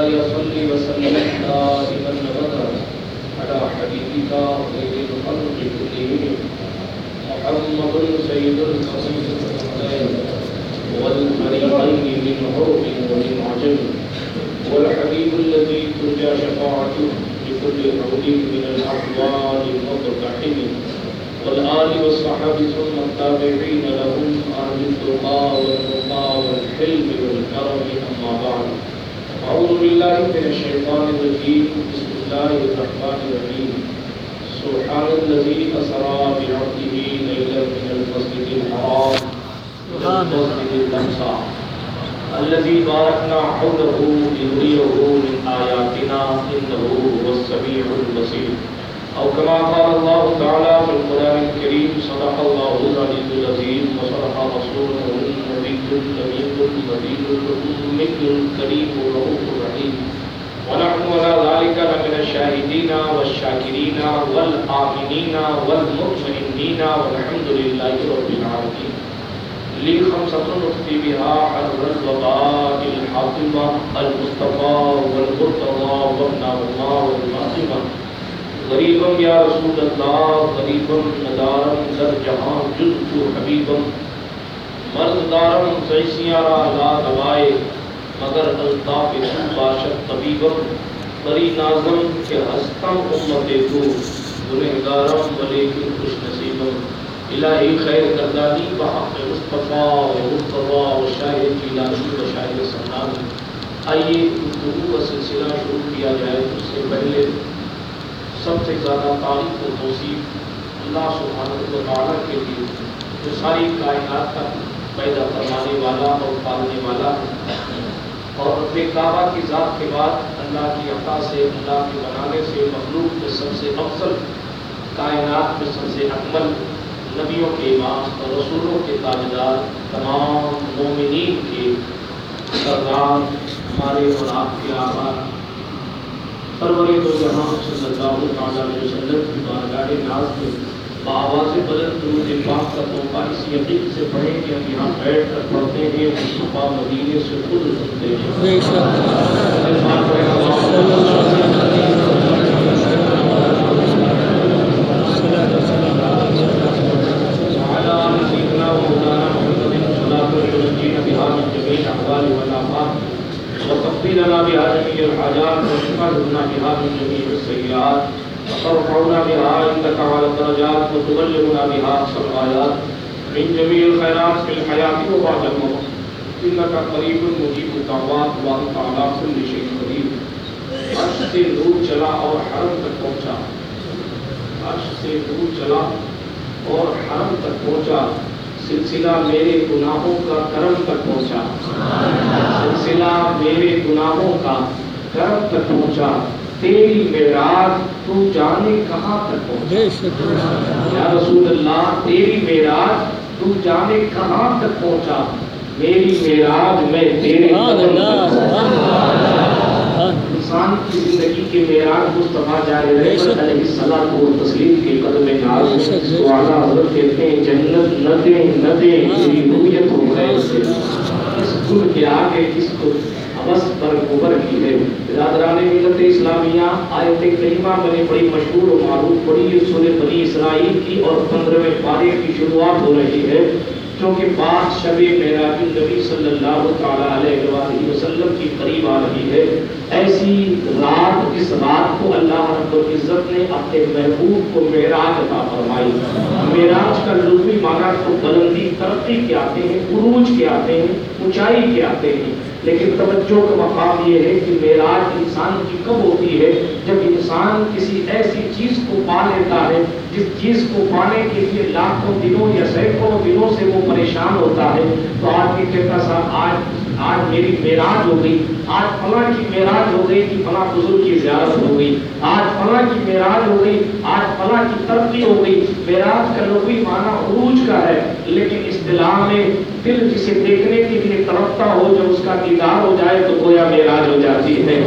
مولاي صل وسلم دائما ابدا على حبيبك خير الخلق كلهم محمد سيد الخلق والفريقين من عرب ومن عجم والحبيب الذي ترجى شفاعته لكل عود من الاحوال المقتحم والآل والصحابة ثم التابعين لهم أهل التقى والرقى والحلم والكرم أما بعد أعوذ بالله من الشيطان الرجيم بسم الله الرحمن الرحيم سبحان الذي أسرى بعبده ليلا من المسجد الحرام إلى المسجد الأقصى الذي باركنا حوله لنريه من آياتنا إنه هو السميع البصير أو كما قال الله تعالى في القرآن الكريم صدق الله العلي العظيم وصدق رسوله النبي الأمين النبي الأمي الكريم الرؤوف الرحيم ونحن على ذلك لمن الشاهدين والشاكرين والآمنين والمطمئنين والحمد لله رب العالمين لي خمسة نخفي بها حر الوباء الحاطمة المصطفى والمرتضى وابن الله والفاطمة غریبم یا رسول اللہ غریبم ندارم در جہاں جزت حبیبم مرد دارم سیسیاں را لا دوائے مگر الطاف تو باشد طبیبم بری نازم کہ ہستم امت تو گنہگارم ولیکن خوش نصیبم الہی خیر گردانی بحق مصطفیٰ و مرتضیٰ و شاہد جیلانی و شاہد سمنانی. آئیے گفتگو کا سلسلہ شروع کیا جائے. اس سے پہلے سب سے زیادہ تعریف و توصیف اللہ سبحانہ و تعالیٰ کے لیے جو ساری کائنات کا پیدا کروانے والا اور پالنے والا ہے اور اپنے کعبہ کی ذات کے بعد اللہ کی عطا سے اللہ کے بنانے سے مخلوق میں سب سے افضل کائنات میں سب سے اکمل نبیوں کے امام اور رسولوں کے تاجدار تمام مومنین کے سردار ہمارے اور آپ کے آبا پرور دو جہاں صلی اللہ علیہ وسلم کی بارگاہ ناز میں بآواز بلند درود پاک کا توبہ اس یقین سے پڑھیں کہ ہم یہاں بیٹھ کر پڑھتے ہیں مصطفیٰ مدینے سے خود سنتے ہیں. وتقضي لنا بها جميع الحاجات وتطهرنا بها من جميع السيئات وترفعنا بها عندك على الدرجات وتبلغنا بها اقصى الغايات من جميع الخيرات في الحياه وبعد الموت انك قريب مجيب الدعوات وانت على كل شيء قدير. عرش سے دور چلا اور حرم تک پہنچا. عرش سے دور چلا اور حرم تک پہنچا. سلسلہ میرے گناہوں کا کرم تک پہنچا. سلسلہ میرے گناہوں کا کرم تک پہنچا. تیری معراج تو جانے کہاں تک پہنچا. یا رسول اللہ تیری معراج تو جانے کہاں تک پہنچا. میری معراج میں تیرے قدم تک پہنچا. انسان کی زندگی کے معراج مصطفیٰ جارے رحمت علیہ الصلوۃ و تسلیم کے قدم ناز کو اعلیٰ حضرت کہتے ہیں جنت نہ دیں تیری رویت ہو خیر سے. اس گل کے آگے جس کو حوث پر گبر کی ہے. برادران ملت اسلامیہ آیت کریمہ میں نے بڑی مشہور و معروف پڑھی ہے سورہ بنی اسرائیل کی اور 15ویں پارے کی شروعات ہو رہی ہے کیونکہ بات شب معراج النبی صلی اللہ تعالیٰ علیہ وآلہ وسلم کی قریب آ رہی ہے. ایسی رات اس رات کو اللہ رب العزت نے اپنے محبوب کو معراج عطا فرمائی. معراج کا لغوی معنی تو بلندی ترقی کے آتے ہیں عروج کے آتے ہیں اونچائی کے آتے ہیں لیکن توجہ کا مقام یہ ہے کہ معراج انسان کی کب ہوتی ہے جب انسان کسی ایسی چیز کو پا لیتا ہے جس چیز کو پانے کے لیے لاکھوں دنوں یا سینکڑوں دنوں سے وہ پریشان ہوتا ہے. تو آدمی کہتا صاحب آج میری معراج ہو گئی. آج فلاں کی معراج ہو گئی کہ فلاں بزرگ کی زیارت ہو گئی. آج فلاں کی معراج ہو گئی. آج فلاں کی ترقی ہو گئی. معراج کا لغوی معنی عروج کا ہے لیکن اصطلاح میں دل جسے دیکھنے کے لیے تڑپتا ہو جب اس کا دیدار ہو جائے تو گویا معراج ہو جاتی ہے.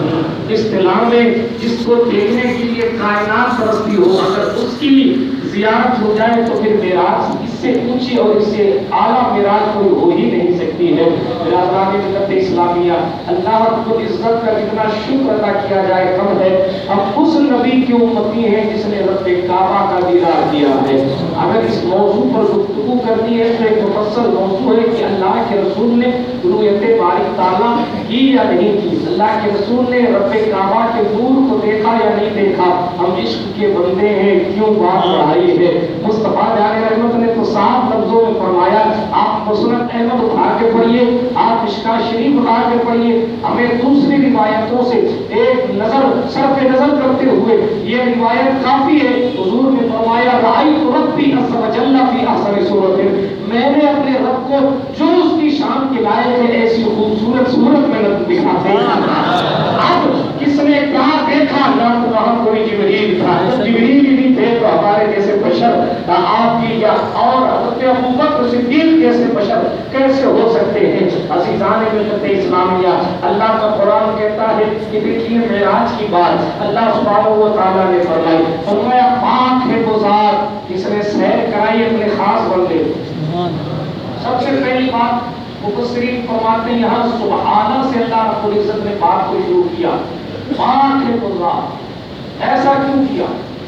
اصطلاح میں جس کو دیکھنے کے لیے کائنات ترستی ہو اگر اس کی زیارت ہو جائے تو پھر معراج اس سے اونچی اور اس سے اعلیٰ معراج کوئی ہو ہی نہیں سکتی ہے. برادران ملت اسلامیہ اسلامیہ، اللہ رب العزت کا جتنا شکر ادا کیا جائے کم ہے۔ ہم اس نبی کی امتی ہیں جس نے رب کعبہ کا دیدار کیا ہے۔ اگر اس موضوع پر گفتگو کرنی ہے تو ایک مفصل موضوع ہے کہ اللہ کے رسول نے رؤیت باری تعالیٰ کی یا نہیں کی، اللہ کے رسول نے رب کعبہ کے نور کو دیکھا یا نہیں دیکھا، ہم عشق کے بندے ہیں کیوں بات بڑھائی ہے۔ مصطفیٰ جان رحمت نے تو صاف لفظوں میں فرمایا، آپ مسند احمد اٹھا کے پڑھیے، آپ مشکوٰۃ شریف اٹھا کے پڑھیے، ہمیں دوسری روایتوں سے ایک نظر صرف نظر کرتے ہوئے یہ روایت کافی ہے۔ حضور نے فرمایا رأیت ربی عز وجل فی احسن صورت، میں نے اپنے رب کو جو اس کی شان کے لائق ہے ایسی خوبصورت صورت میں دکھا دیکھا۔ اب کس نے کیا دیکھا؟ نہ تو وہاں کوئی جبریل تھا، جبریل ہی نہیں تھے تو ہمارے جیسے بشر آپ کی یا اور حضرت ابوبکر صدیق جیسے بشر کیسے ہو سکتے ہیں؟ عزیزان ملت اسلامیہ، اللہ کا قرآن کہتا ہے کہ دیکھیے معراج کی بات اللہ سبحانہ و تعالیٰ نے فرمائی، فرمایا پاک ہے وہ ذات جس نے سیر کرائی اپنے خاص بندے۔ سب سے پہلی بات مفسرین فرماتے ہیں یہاں سبحانہ سے اللہ رب العزت نے بات کو شروع کیا، پاک ہے وہ ذات۔ ایسا کیوں کیا؟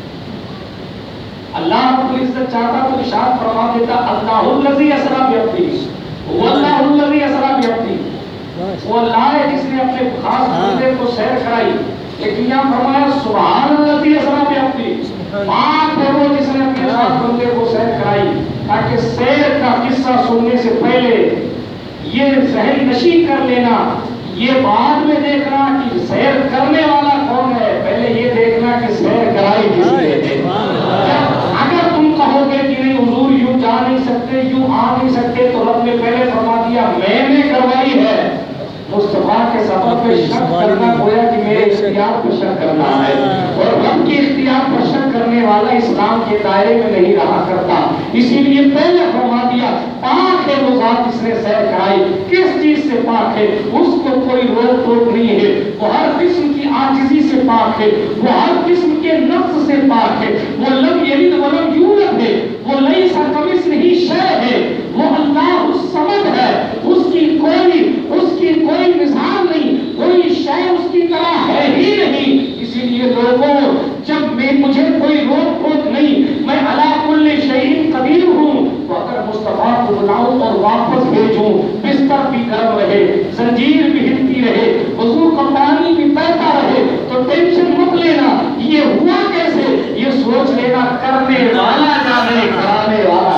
اللہ رب العزت چاہتا تو ارشاد فرما دیتا اللہ الذی اسری بعبدہ، واللہ الذی اسری بعبدہ، وہ اللہ ہے جس نے اپنے خاص بندے کو سیر کرائی، لیکن یہاں فرمایا سبحان الذی اسری بعبدہ، پاک ہے وہ جس نے اپنے خاص بندے کو سیر کرائی، تاکہ سیر کا قصہ سننے سے پہلے یہ ذہن نشین کر لینا، یہ بعد میں دیکھنا کہ سیر کرنے والا کون ہے، پہلے یہ دیکھنا کہ سیر کرائی کس نے ہے۔ اگر تم کہو گے کہ نہیں حضور یوں جا نہیں سکتے، یوں آ نہیں سکتے، تو رب نے پہلے فرما دیا میں نے کروائی ہے۔ مصطفیٰ کے سفر پہ شک کرنا گویا کہ میرے اختیار پر شک کرنا ہے، اور رب کے اختیار پر شک کرنے والا اسلام کے دائرے میں نہیں رہا کرتا، اسی لیے پہلے فرما دیا پاک ہے وہ ذات جس نے سیر کرائی۔ کس چیز سے پاک ہے؟ اس کو کوئی روک ٹوک نہیں ہے، وہ ہر قسم کی عاجزی سے پاک ہے، وہ ہر قسم کے نقص سے پاک ہے، وہ لم یلد ولم یولد ہے، وہ لیس کمثلہ شیء ہے، وہ اللہ الصمد ہے، اس کی کوئی مثال نہیں، کوئی شے اس کی طرح ہے ہی نہیں۔ اسی لیے لوگوں جب مجھے کوئی روک ٹوک نہیں، میں علی کل شیء قدیر ہوں، تو اگر مصطفیٰ کو بلاؤں اور واپس بھیجوں، بستر بھی گرم رہے، زنجیر بھی ہلتی رہے، وضو کا پانی بھی بہتا رہے، تو ٹینشن مت لینا یہ ہوا کیسے، یہ سوچ لینا کرنے والا جانے کرانے والا۔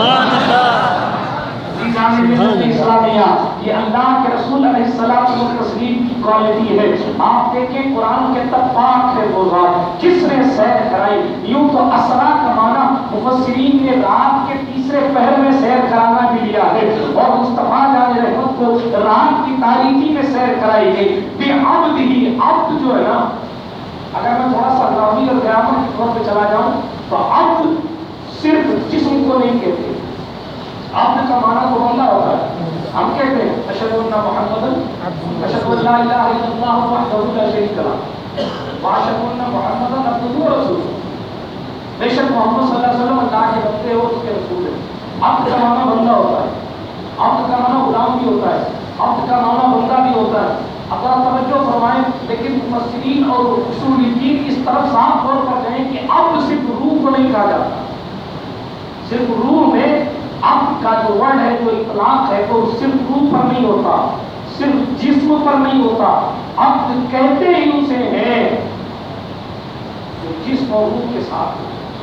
اسلامیہ یہ اللہ کے رسول علیہ السلام و تسلیم کی کوالٹی ہے۔ آپ دیکھیں قرآن کے پاک ہے وہ ذات جس نے سیر کرائی۔ یوں تو اسرا کا معنی مفسرین نے رات کے تیسرے پہر میں سیر کرانا بھی لیا ہے، اور مصطفیٰ جان رحمت کو رات کی تاریکی میں سیر کرائی گئی۔ بعبدہ، عبد جو ہے نا، اگر میں تھوڑا سا راوی اور گرامر کی طور پہ چلا جاؤں تو عبد صرف جسم کو نہیں کہتے، عبد کا معنی تو بندہ ہوتا ہے۔ ہم کہتے ہیں اشہد ان محمدن، اشہد ان لا الہ الا اللہ وحدہ لا شریک لہ، واشہد ان محمدن عبدہ ورسولہ، بے شک محمد صلی اللہ علیہ وسلم اللہ کے بندے اور اس کے رسول ہیں۔ عبد کا معنی بندہ ہوتا ہے، عبد کا معنی غلام بھی ہوتا ہے، عبد کا معنی بندہ بھی ہوتا ہے۔ اگر توجہ فرمائیں، لیکن مفسرین اور اصولیین اس طرف صاف طور پر کہیں کہ عبد صرف روح کو نہیں کہا جاتا، صرف روح میں عبد کا جو ورڈ ہے، جو اطلاق ہے، وہ صرف روح پر نہیں ہوتا، صرف جسم پر نہیں ہوتا۔ عبد کہتے ہی اسے ہیں جو جسم اور روح کے ساتھ،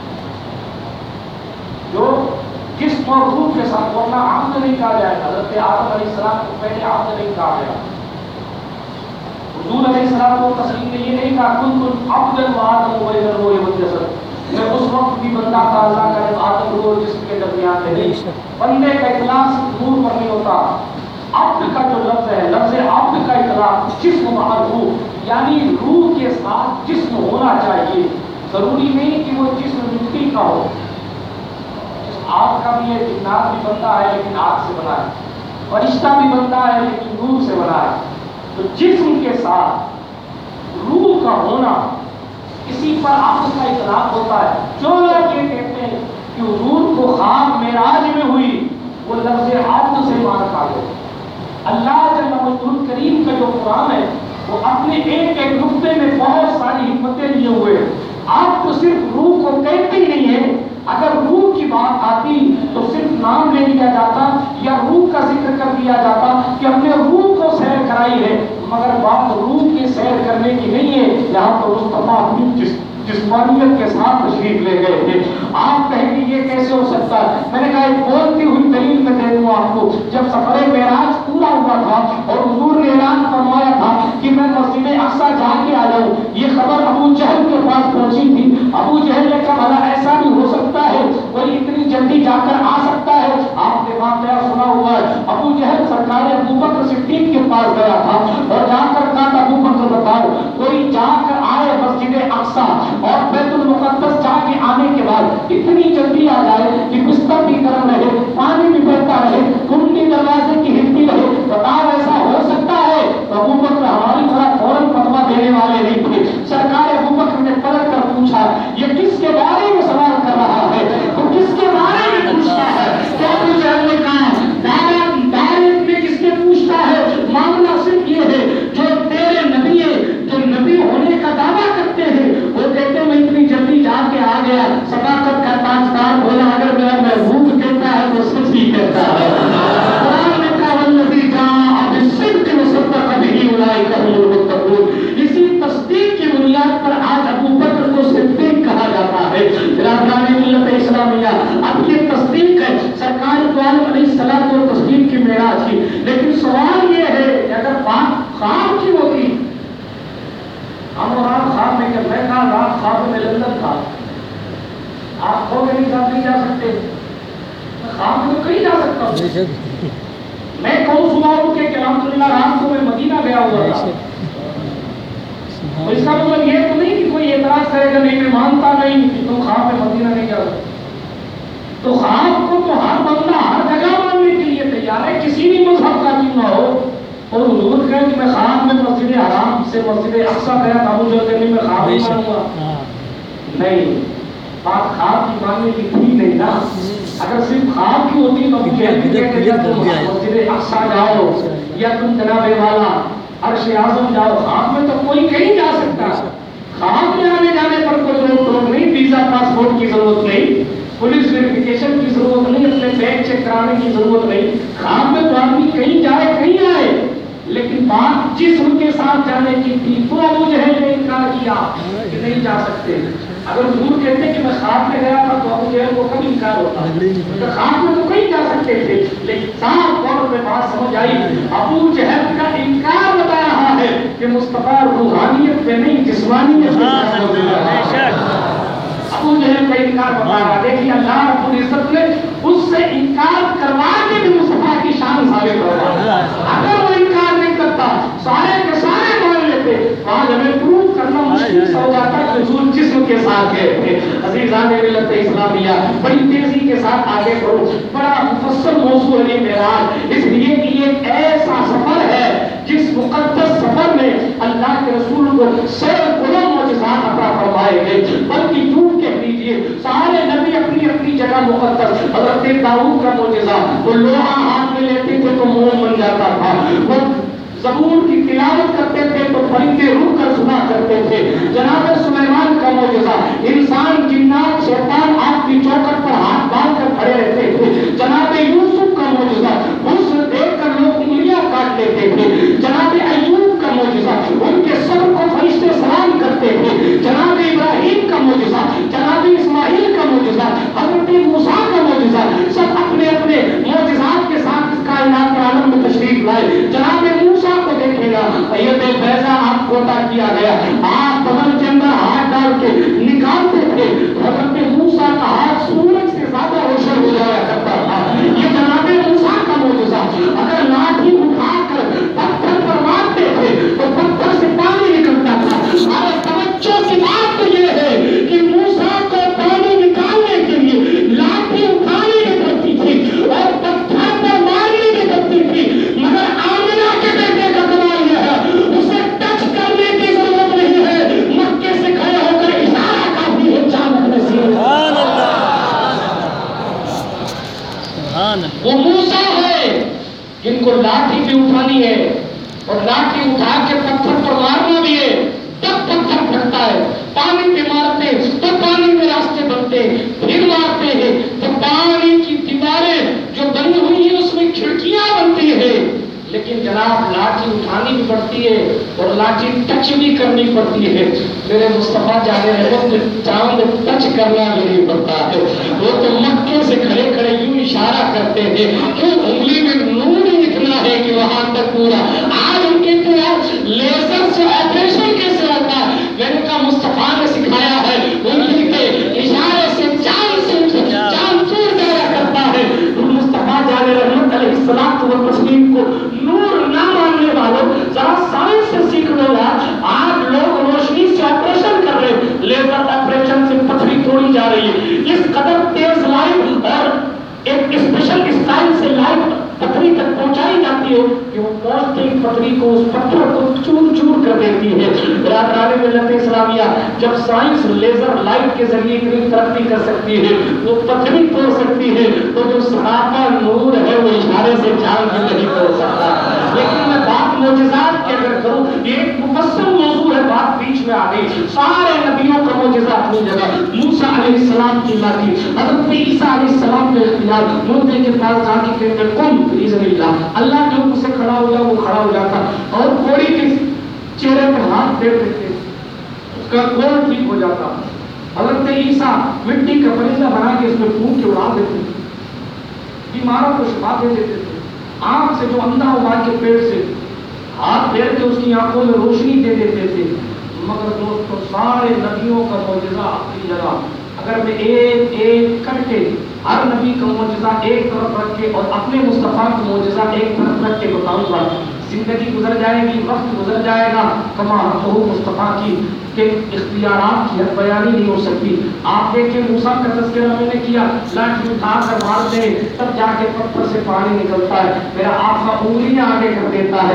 جو جسم اور روح کے ساتھ، ورنہ عبد نہیں کہا جائے۔ حضرت آدم علیہ السلام کو پہلے عبد نہیں کہا گیا۔ حضور علیہ السلام کو تسلیم نے یہ نہیں کہا کنتم عبدا وآدم بین الروح والجسد، میں اس وقت بھی بندہ تھا اللہ کا جب آدم روح اور جسم کے درمیان تھے۔ بندے کا اطلاق نور پر نہیں ہوتا۔ عبد کا جو لفظ ہے، لفظ عبد کا اطلاق جسم مع روح، یعنی روح کے ساتھ جسم ہونا چاہیے، ضروری نہیں کہ وہ جسم مٹی کا ہو۔ آگ کا بھی ہے، جنات بھی بنتا ہے لیکن آگ سے بنا ہے، فرشتہ بھی بنتا ہے لیکن نور سے بنا ہے۔ تو جسم کے ساتھ روح کا ہونا، اسی پر عبد کا اطلاق ہوتا ہے۔ جو لوگ یہ کہتے ہیں کہ حضور کو خواب معراج میں ہوئی، وہ لفظ عبد سے مان کھا گئے، اللہ جل مجدہ کریم کا جو قرآن ہے وہ اپنے ایک ایک نقطے میں بہت ساری حکمتیں لیے ہوئے ہیں. آپ تو صرف روح کو کہتے ہی نہیں ہیں. اگر روح کی بات آتی تو صرف نام لے لیا جاتا یا روح کا ذکر کر دیا جاتا کہ ہم نے روح کو سیر کرائی ہے، مگر بات روح کے سیر کرنے کی نہیں ہے. یہاں تو مصطفیٰ اپنی جسمانیت کے ساتھ تشریف لے گئے تھے. آپ کہیں کہ یہ کیسے ہو سکتا ہے؟ میں نے کہا ایک بولتی ہوئی دلیل میں دے دوں آپ کو. جب سفر معراج پورا ہوا تھا اور حضور نے اعلان فرمایا تھا کہ میں مسجد اقصیٰ جا کے آ جاؤں، یہ خبر ابو جہل کے پاس پہنچی تھی. ابو جہل نے کہا بھلا ایسا بھی ہو سکتا ہے، کوئی اتنی جلدی جا کر آ سکتا ہے؟ آپ نے واقعہ سنا ہوا ہے. ابو جہل سرکار ابو بکر صدیق کے پاس گیا تھا اور جا کر کہا ابو بکر بتاؤ کوئی جا کر آئے مسجد اقصیٰ اور بیت المقدس جا کے آنے کے بعد اتنی جلدی آ جائے کہ بستر بھی گرم رہے، پانی بھی بہتا رہے، کنڈی دروازے کی ہلتی رہے، بتاؤ ایسا ہو سکتا ہے؟ تو ابو بکر ہماری طرح فوراً فتویٰ دینے والے نہیں تھے. سرکار ابو بکر نے پلٹ کر پوچھا یہ کس کے بارے میں سوال کر رہا ہے؟ تو کس کے بارے میں پوچھتا ہے؟ تو ابو جہل نے کہا بارے میں کس کے پوچھتا ہے؟ معاملہ صرف یہ ہے جو تیرے نبی ہے، جو نبی ہونے کا دعویٰ کرتے ہیں وہ کہتے میں اتنی جلدی جا کے آ گیا. صداقت کا تاجدار بولا اگر میرا محبوب کہتا ہے تو سچ ہی کہتا ہے. قرآن نے کہا والذی جاء بالصدق وصدق بہ اولئک هم المتقون. اسی تصدیق کی بنیاد پر آج ابو بکر کو صدیق کہا جاتا ہے. برادران ملت اسلامیہ اب یہ تصدیق ہے سرکار دو عالم علیہ الصلوۃ و تسلیم کی معراج کی. لیکن سوال یہ ہے کہ اگر بات خواب کی ہوتی، ہم اور آپ خواب میں کر، میں کہا رات خواب میں لندن تھا، آپ کھو کے نہیں جا سکتے، خواب میں کہیں جا سکتا ہوں. میں کہوں صبح اٹھ کے کہ الحمدللہ رات کو میں مدینہ گیا ہوا تھا، تو اس کا مطلب یہ تو نہیں کہ کوئی اعتراض کرے گا نہیں میں مانتا نہیں کہ تم خواب میں مدینہ نہیں جا سکتے. تو خواب کو تو ہر بندہ ہر جگہ ماننے کے لیے تیار ہے، کسی بھی مذہب کا کیوں نہ ہو. اور حضور کہیں کہ میں خواب میں مسجد حرام سے مسجد اقصیٰ گیا تھا، مجھے کہنے میں خواب نہیں مانوں گا. نہیں، بات خواب کی ماننے کی تھی نہیں نا. اگر صرف خواب کی ہوتی تو مجھے مسجد اقصیٰ جاؤ یا تم جناب والا عرش اعظم جاؤ. خواب میں تو کوئی کہیں جا سکتا ہے. خواب میں آنے جانے پر کوئی روک ٹوک نہیں، ویزا پاسپورٹ کی ضرورت نہیں، پولیس ویریفیکیشن کی ضرورت نہیں، اپنے بیگ چیک کرانے کی ضرورت نہیں. خواب میں تو آدمی کہیں جائے کہیں آئے. لیکن بات جسم کے ساتھ جانے کی تھی تو ابو جہل نے انکار کیا کہ نہیں جا سکتے. اگر حضور کہتے کہ میں خواب میں گیا تھا تو ابو جہل کو کب انکار ہوتا؟ تو خواب میں تو کہیں جا سکتے تھے. لیکن صاف طور پہ بات سمجھ آئی، ابو جہل کا انکار بتا رہا ہے کہ مصطفیٰ روحانیت پہ نہیں جسمانیت پہ. ابو جہل کا انکار بتا رہا. دیکھیے اللہ رب العزت نے اس سے انکار کروا کے بھی مصطفیٰ کی شان ثابت کروا. اگر وہ انکار نہیں کرتا سارے کے سارے مان لیتے، آج ہمیں پروف کرنا مشکل ہو جاتا کہ حضور جسم کے ساتھ گئے تھے. عزیزان ملت اسلامیہ بڑی تیزی کے ساتھ آگے بڑھو. بڑا مفصل موضوع ہے معراج، اس لیے کہ یہ ایسا سفر ہے جس مقدس سفر میں اللہ کے رسول کو سینکڑوں معجزات عطا فرمائے گئے. بلکہ یوں کہہ لیجیے سارے نبی اپنی اپنی جگہ مقدس. حضرت داؤد کا معجزہ، وہ لوہا ہاتھ میں لیتے تھے تو موم بن جاتا تھا، وہ زبور کی تلاوت کرتے تھے تو فرشتے رک کر سنا کرتے تھے. جناب سلیمان کا معجزہ، انسان جنات شیطان آگ کی چوکٹ پر ہاتھ باندھ کر کھڑے رہتے تھے. جناب یوسف کا معجزہ، حسن دیکھ کر لوگ انگلیاں کاٹ لیتے تھے. جناب ایوب کا معجزہ، ان کے صبر کو فرشتے سلام کرتے تھے. جناب ابراہیم کا معجزہ، جناب اسماعیل کا معجزہ، حضرت موسیٰ کا معجزہ، سب اپنے اپنے معجزات کے ساتھ اس کائنات کے عالم میں تشریف لائے. جناب موسیٰ کو دیکھے گا ایت بیضا آپ کو عطا کیا گیا، آپ بدن کے اندر ہاتھ ڈال کے نکالتے تھے، حضرت موسیٰ کا ہاتھ سورج سے زیادہ روشن ہو جایا کرتا تھا. یہ جناب موسیٰ کا معجزہ. اگر لاٹھی اٹھا کر پتھر پر مارتے تھے تو پتھر سے پانی نکلتا تھا. اور توجہ کی بات تو یہ ہے کہ موسیٰ کو پانی نکالنے کے لیے لاٹھی اٹھانی نہیں پڑتی تھی اور پتھر پر مارنی نہیں پڑتی تھی. مگر آمنہ کے بیٹے کا کمال یہ ہے اسے ٹچ کرنے کی ضرورت نہیں ہے، مکے سے کھڑے ہو کر اشارہ کافی ہے جانب نصیب. وہ موسیٰ ہے جن کو اور لاٹھی اٹھا کے پتھر پر مارنا بھی ہے، تب پتھر پھٹتا ہے۔ پانی پہ مارتے تو پانی میں راستے بنتے، پھر مارتے ہیں تو پانی کی دیواریں جو بنی ہوئی ہیں اس میں کھڑکیاں بنتی ہیں۔ لیکن جناب لاٹھی اٹھانی بھی پڑتی ہے اور لاٹھی ٹچ بھی کرنی پڑتی ہے۔ میرے مصطفیٰ جانے رہے چاند ٹچ کرنا بھی نہیں پڑتا ہے، وہ تو مکے سے کھڑے کھڑے یوں اشارہ کرتے ہیں، کیوں انگلی میں نور ہی اتنا ہے کہ وہاں تک پورا۔ آج ان کے لیزر سے آپریشن کیسے ہوتا ہے؟ میں نے کہا مصطفیٰ نے سکھایا ہے، انگلی کے اشارے سے چاند چور جایا کرتا ہے۔ مصطفیٰ جانے رحمت علیہ السلام و تسلیم کو نور نہ ماننے والوں ذرا سائنس سے سیکھ لو یار۔ آج لوگ روشنی سے آپریشن کر رہے ہیں، لیزر آپریشن سے پتھری توڑی جا رہی ہے۔ اس قدر تیز لائٹ اور ایک اسپیشل اسٹائل سے لائٹ پتھری تک پہنچائی جاتی ہے کہ وہ پہنچتے ہی پتھری کو اس پتھر کو چور چور کر دیتی ہے۔ برادران ملت اسلامیہ، جب سائنس لیزر لائٹ کے ذریعے اتنی ترقی کر سکتی ہے، وہ پتھری توڑ سکتی ہے، تو جو سراپا نور ہے وہ اشارے سے چاند نہیں توڑ سکتا۔ لیکن میں بات معجزات کی اگر کروں، یہ ایک مفصل موضوع ہے، بات بیچ میں آ گئی۔ سارے نبیوں کا معجزہ اپنی جگہ، موسیٰ علیہ السلام کی لاٹھی، حضرت عیسیٰ علیہ السلام کے اختیار، مردے کے پاس جا کے کہتے ہیں قم بإذن اللہ، اللہ کے حکم سے کھڑا ہو جا، وہ کھڑا ہو جاتا، اور کوڑی کے چہرے پہ ہاتھ پھیر دیتے، اس کا کوڑ ٹھیک ہو جاتا۔ حضرت عیسیٰ مٹی کا پرندہ بنا کے اس میں پھونک کے اڑا دیتے، بیماروں کو شفا دے دیتے تھے۔ آنکھ سے جو اندھا ہوا کے پیٹ سے ہاتھ پھیر کے اس کی آنکھوں میں روشنی دے دیتے تھے۔ مگر دوستو سارے نبیوں کا معجزہ اپنی جگہ، اگر میں ایک ایک کر کے ہر نبی کا معجزہ ایک طرف رکھ کے اور اپنے مصطفیٰ کا معجزہ ایک طرف رکھ کے بتاؤں گا، زندگی گزر جائے گی، وقت گزر جائے گا، کما تو مصطفیٰ کی کہ اختیارات کی حد بیانی نہیں ہو سکتی۔ آپ دیکھیں موسیٰ کا تذکرہ میں نے کیا، لاٹھی اٹھا کر مارتے ہیں تب جا کے پتھر سے پانی نکلتا ہے۔ میرا آقا انگلیاں آگے کر دیتا ہے،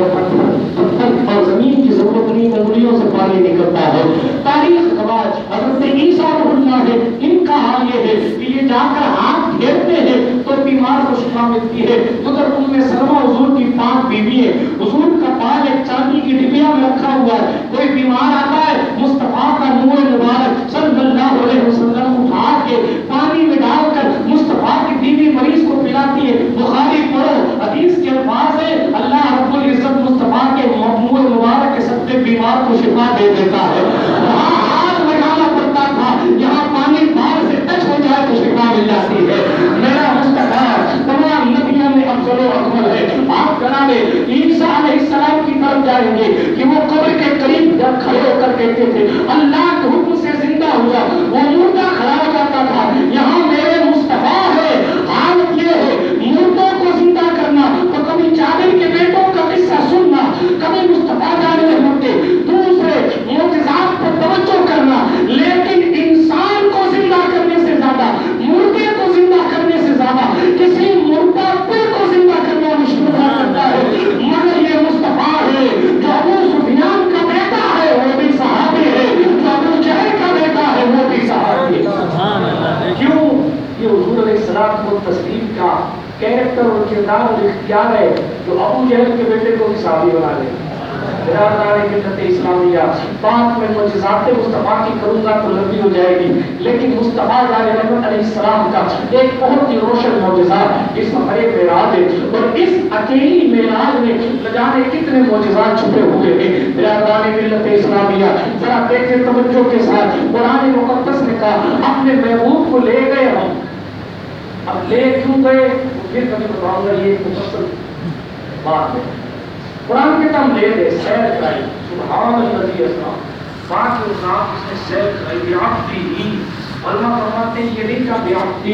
پتھر اور زمین کی ضرورت نہیں، انگلیوں سے پانی نکلتا ہے۔ تاریخ گواہ حضرت عیسیٰ روح اللہ ہے، ان کا حال یہ ہے کہ یہ جا کر ہاتھ پھیرتے ہیں تو بیمار کو شفا ملتی ہے۔ ادھر ام سلمہ حضور کی پاک بیوی ہے، حضور کا پال ایک چاندی کی ڈبیا میں رکھا ہوا ہے، کوئی بیمار آتا ہے، مصطفیٰ کا نور مبارک صلی اللہ علیہ وسلم اٹھا کے پانی میں ڈال کر مصطفیٰ کی بیوی مریض کو پلاتی ہے۔ بخاری پڑھو، حدیث کے الفاظ ہے، اللہ رب العزت مصطفیٰ کے نور مبارک کے سب بیمار کو شفا دے دیتا ہے۔ وہاں ہاتھ لگانا پڑتا تھا، یہاں پانی پال سے ٹچ ہو جائے تو شفا مل جاتی ہے۔ میرا مصطفیٰ تمام نبیوں میں افضل و اکمل ہے۔ آپ جناب عیسیٰ علیہ السلام کی طرف جائیں گے کہ وہ قبر کے قریب جب کھڑے ہو کر کہتے تھے اللہ کے حکم سے زندہ ہوا، وہ مردہ کھڑا ہو جاتا تھا۔ یہاں میرے مصطفیٰ ہے، حالت یہ ہے مردوں کو زندہ کرنا، تو کبھی جابر کے بیٹوں کا قصہ سننا، کبھی مصطفیٰ جانے رحمت کے دوسرے معجزات پر توجہ کرنا، لیکن انسان کو زندہ کرنے سے زیادہ، مردے کو زندہ کرنے سے زیادہ کسی مردہ پہ کو زندہ کرنا مشکل ہوا کرتا ہے۔ مگر یہ مصطفیٰ ہے جو ابو سفیان کا بیٹا ہے وہ بھی صحابی ہے، جو ابو جہل کا بیٹا ہے وہ بھی صحابی ہے۔ کیوں؟ یہ حضور علیہ السلام کو تسلیم کا کیریکٹر اور کردار اور اختیار ہے جو ابو جہل کے بیٹے کو بھی صحابی بنا لے۔ برادران ملت اسلامیہ، بات میں معجزات مصطفیٰ کی کروں گا تو لمبی ہو جائے گی، لیکن مصطفیٰ رحمت علیہ السلام کا ایک بہت ہی روشن معجزہ اس سفر معراج ہے، اور اس اکیلی معراج میں نہ جانے کتنے معجزات چھپے ہوئے ہیں۔ برادران ملت اسلامیہ، ذرا دیکھیں توجہ کے ساتھ، قرآن مقدس نے کہا اپنے محبوب کو لے گئے ہم، اب لے کیوں گئے پھر کبھی بتاؤں گا، یہ مفصل بات ہے۔ قرآن کے تم لے گئے، سیر کرائی، سبحان الذی اسریٰ، پاک و صاف اس نے سیر کرائی، بعبدہ، علماء فرماتے ہیں یہ نہیں کہا بعبدہ،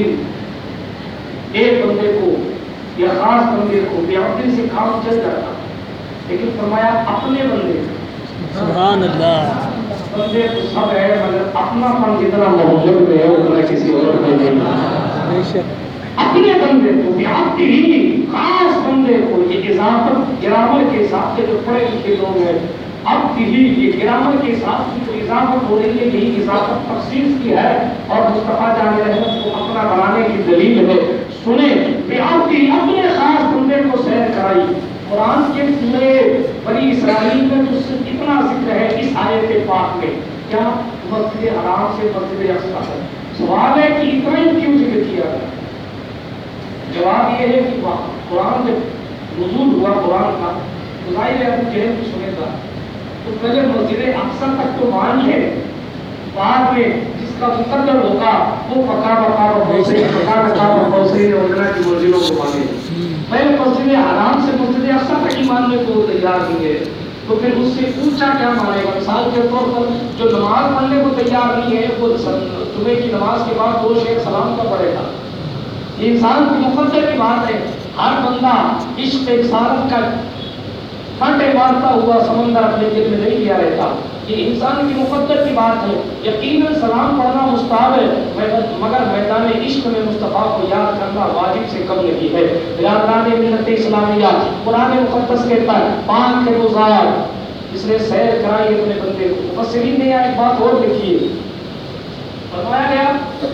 ایک بندے کو یا خاص بندے کو، بعبدہ سے کام چل جاتا، لیکن فرمایا اپنے بندے، سبحان اللہ، بندے تو سب ہے مگر اپنا پن جتنا محمد میں ہے اتنا کسی اور میں نہیں، بے شک اپنے بندے کو، بعبدہ خاص بندے کو، یہ اضافت گرامر کے حساب سے جو پڑھے لکھے لوگ ہیں، اب یہ گرامر کے حساب سے جو اضافت ہو رہی ہے یہی اضافت تخصیص کی ہے اور مصطفیٰ جان رحمت کو اپنا بنانے کی دلیل ہے۔ سنیں، بعبدہ اپنے خاص بندے کو سیر کرائی، قرآن کے میں بنی اسرائیل میں تو صرف اتنا ذکر ہے اس آیت پاک میں، کیا مسجد حرام سے مسجد اقصی تک۔ سوال ہے کہ اتنا ہی کیوں ذکر کیا گیا؟ جواب یہ ہے کہ قرآن جب نزول ہوا قرآن کا تو ظاہر ہے ابو جہل بھی سنے گا، تو پہلے مسجد اقصی تک تو مان ہے، بعد میں جس کا مقدر ہوگا وہ پکا کی منزلوں کو مانے۔ پہلے مسجد حرام سے مسجد اقصی تک ہی ماننے کو تیار نہیں ہے، تو پھر اس سے اونچا کیا مانے گا؟ مثال کے طور پر جو نماز پڑھنے کو تیار نہیں ہے وہ صبح کی نماز کے بعد 2 شیخ سلام کا پڑھے گا۔ یہ انسان کی مقدر کی بات ہے۔ ہر بندہ عشق اکثارت کا کانٹے مارتا ہوا سمندر اپنے دل میں نہیں لیا رہتا، یہ انسان کی مقدر کی بات ہے۔ یقیناً سلام پڑھنا مستحب ہے، مگر میدان عشق میں مصطفیٰ کو یاد کرنا واجب سے کم نہیں ہے۔ برادران ملت اسلامیہ، قرآن مقدس کہتا ہے 5 روزات اس نے سیر کرائی اپنے بندے کو۔ مفسرین نے ایک بات اور لکھی ہے، فرمایا گیا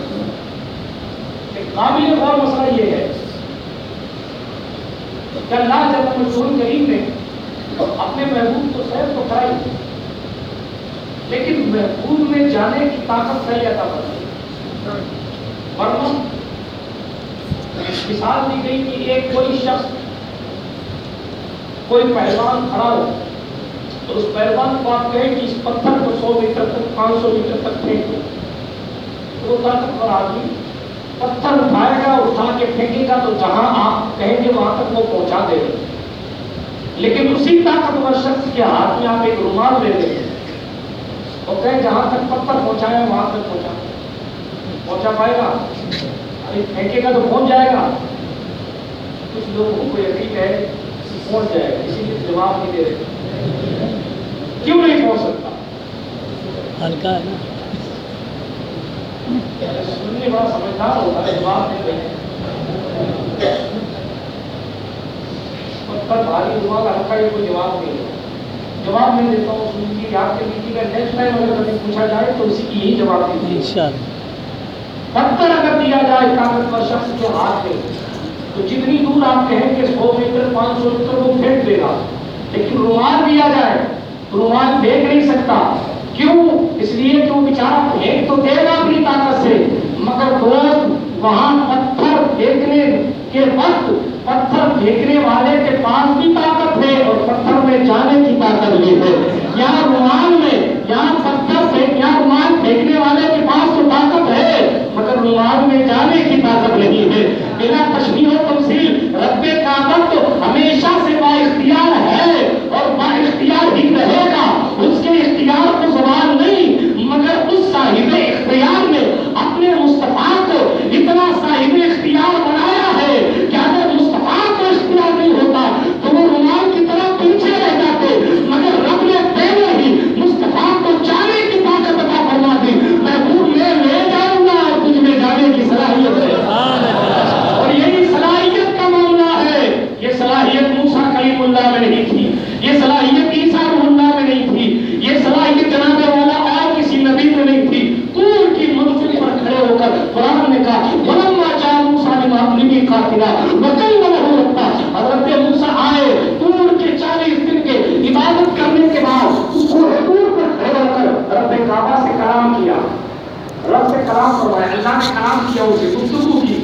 کہ قابل غور مسئلہ یہ ہے کہ اللہ جل مجدہ کریم نے اپنے محبوب کو سیر تو کرائی، لیکن محبوب میں جانے کی طاقت نہیں عطا فرمائی۔ ورنہ مثال دی گئی کہ ایک کوئی شخص کوئی پہلوان کھڑا ہو تو اس پہلوان کو آپ کہیں کہ اس پتھر کو 100 میٹر تک 500 میٹر تک پھینکو، تو وہ طاقتور آدمی پتھر اٹھائے گا، اٹھا کے پھینکے گا تو جہاں آپ کہیں گے وہاں تک وہ پہنچا دے گا۔ لیکن اسی طاقتور شخص کے ہاتھ میں آپ ایک رومال لے لیں اور کہیں جہاں تک پتھر پہنچایا وہاں تک پہنچا پائے گا؟ ابھی پھینکے گا تو پہنچ جائے گا؟ کچھ لوگوں کو یقین ہے کہ پہنچ جائے گا، اسی لیے جواب نہیں دے رہے۔ کیوں نہیں پہنچ سکتا؟ ہلکا ہے نا، سننے بڑا سمجھدار ہوتا ہے، جواب نہیں دے رہے۔ پتھر بھاری ہوا ہلکا، یہ کوئی جواب نہیں ہے۔ جواب میں دیتا ہوں، سن کی یاد کے لیجیے گا، نیکسٹ ٹائم اگر کبھی پوچھا جائے تو اسی کی یہی جواب دیجیے انشاءاللہ۔ پتھر اگر دیا جائے طاقتور شخص کے ہاتھ میں تو جتنی دور آپ کہیں کہ 100 میٹر 500 میٹر وہ پھینک دے گا، لیکن رومال دیا جائے تو رومال پھینک نہیں سکتا۔ کیوں؟ اس لیے کہ وہ بیچارہ پھینک تو دے گا اپنی طاقت سے، مگر دوست وہاں پتھر پھینکنے کے وقت پتھر پھینکنے والے کے پاس بھی طاقت ہے اور پتھر میں جانے کی طاقت بھی ہے۔ یہاں رومال میں، یہاں پتھر یہاں رومال پھینکنے والے کے پاس تو طاقت ہے مگر رومال میں جانے کی طاقت نہیں ہے۔ بلا تشبیہ و تمثیل رب کعبہ تو ہمیشہ سے با اختیار ہے اور با اختیار ہی رہے گا۔ اس کے اختیار کو زوال نہیں، مگر اس صاحب اختیار نے اپنے مصطفیٰ کو اتنا صاحب اختیار بنایا ہے کہ اگر مصطفیٰ کو اختیار نہیں ہوتا تو وہ رومال کی طرف پیچھے رہ جاتے، مگر رب نے پہلے ہی مصطفیٰ کو جانے کی طاقت عطا فرما دی۔ محبوب میں لے جاؤں گا اور تجھ میں جانے کی صلاحیت ہے، اور یہی صلاحیت کا معاملہ ہے۔ یہ صلاحیت موسیٰ کلیم اللہ میں نہیں تھی، یہ صلاحیت عیسیٰ روح اللہ میں نہیں تھی، یہ صلاحیت جناب والا اور کسی نبی میں نہیں تھی۔ طور کی منزل پر کھڑے ہو کر قرآن نے کہا وَلَمَّا جَاءَ مُوسَىٰ لِمِيقَاتِنَا وَكَلَّمَهُ رَبُّهُ، حضرت موسیٰ آئے طور کے 40 دن کے عبادت کرنے کے بعد طور پر کھڑے ہو کر رب کعبہ سے کلام کیا، رب سے کلام فرمایا، اللہ نے کلام کیا، اسے گفتگو کی۔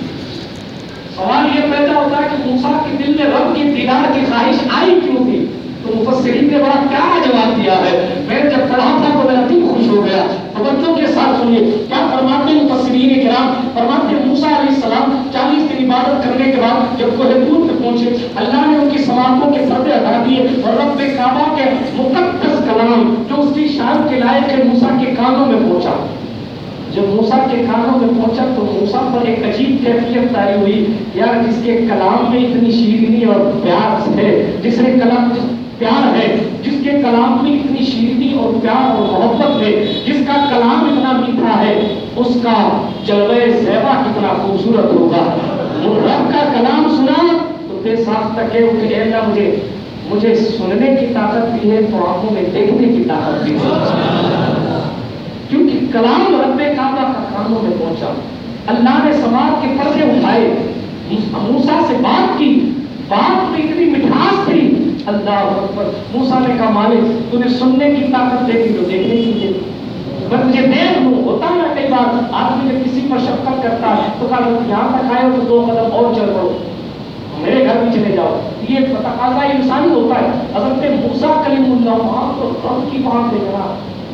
سوال یہ پیدا ہوتا ہے کہ موسیٰ کے دل میں رب کی دیدار کی خواہش آئی کیوں تھی؟ تو مفسرین نے بڑا پیارا جواب دیا ہے۔ میں نے جب پڑھا تھا تو میرا دل خوش ہو گیا۔ توجہ کے ساتھ سنیے کیا فرماتے ہیں مفسرین کرام۔ فرماتے ہیں موسیٰ علیہ السلام 40 دن عبادت کرنے کے بعد جب کوہ طور پہ پہنچے، اللہ نے ان کی سماعتوں کے پردے ہٹا دیے اور رب کعبہ کے مقدس کلام جو اس کی شان کے لائق ہے موسیٰ کے کانوں میں پہنچا۔ جب موسیٰ کے کانوں میں پہنچا تو موسیٰ پر ایک عجیب کیفیت طاری ہوئی، یار جس کے کلام میں اتنی شیرینی اور پیار ہے، جس کے کلام پیار ہے، جس کے کلام میں اتنی شیرینی اور پیار اور محبت ہے، جس کا کلام اتنا میٹھا ہے، اس کا جلوہ زیبا کتنا خوبصورت ہوگا۔ اور رب کا کلام سنا تو بے ساختہ کہ اے اللہ مجھے سننے کی طاقت بھی ہے تو آنکھوں میں دیکھنے کی طاقت بھی ہے، کیونکہ کلام رب کعبہ کا کانوں میں پہنچا۔ اللہ نے سماعت کے پردے اٹھائے، موسیٰ سے بات کی، بات میں اتنی مٹھاس تھی، اللہ اکبر. موسیٰ نے کہا مالک تجھے سننے کی طاقت دے دی تو دیکھنے کی دے دی. میں تجھے دیکھ لوں. ہوتا ہے نا کئی بار آدمی جب کسی پر شفقت کرتا ہے تو کہا یہاں تک آئے ہو تو 2 قدم اور چل پڑو, میرے گھر بھی چلے جاؤ. یہ تقاضا انسانی ہوتا ہے. حضرت موسیٰ کلیم اللہ وہاں تو رب کی بات لے کر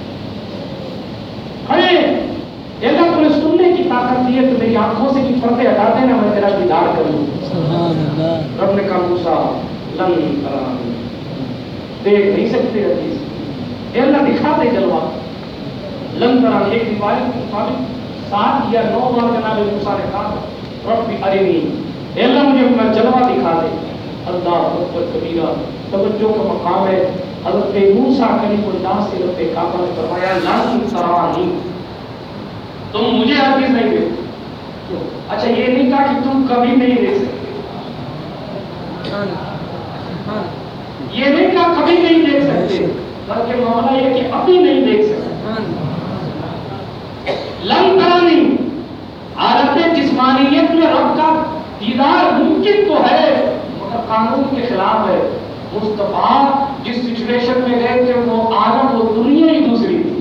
کھڑے. اللہ تمہیں سننے کی طاقت دی ہے تو میری آنکھوں سے بھی پردے ہٹا دینا, میں تیرا دیدار کر لوں. رب نے کہا موسیٰ لن ترانی, دیکھ نہیں سکتے حدیث. اللہ دکھا دے جلوہ. لن ترانی ایک روایت کے مطابق 7 یا 9 بار جناب موسیٰ نے کہا رب ارنی, اللہ مجھے اپنا جلوہ دکھا دے. اللہ اکبر کبیرہ. توجہ کا مقام ہے. حضرت موسیٰ کلیم اللہ سے رب کعبہ نے فرمایا لن ترانی, تم مجھے ہرگز نہیں دیکھو. اچھا یہ نہیں کہا کہ تم کبھی نہیں دیکھ سکتے, یہ نہیں کہا کبھی نہیں دیکھ سکتے, بلکہ معاملہ یہ کہ ابھی نہیں دیکھ سکتے. لن ترانی حالت جسمانیت میں رب کا دیدار ممکن تو ہے مگر قانون کے خلاف ہے. مصطفیٰ جس سچویشن میں گئے تھے وہ عالم و دنیا ہی دوسری تھی.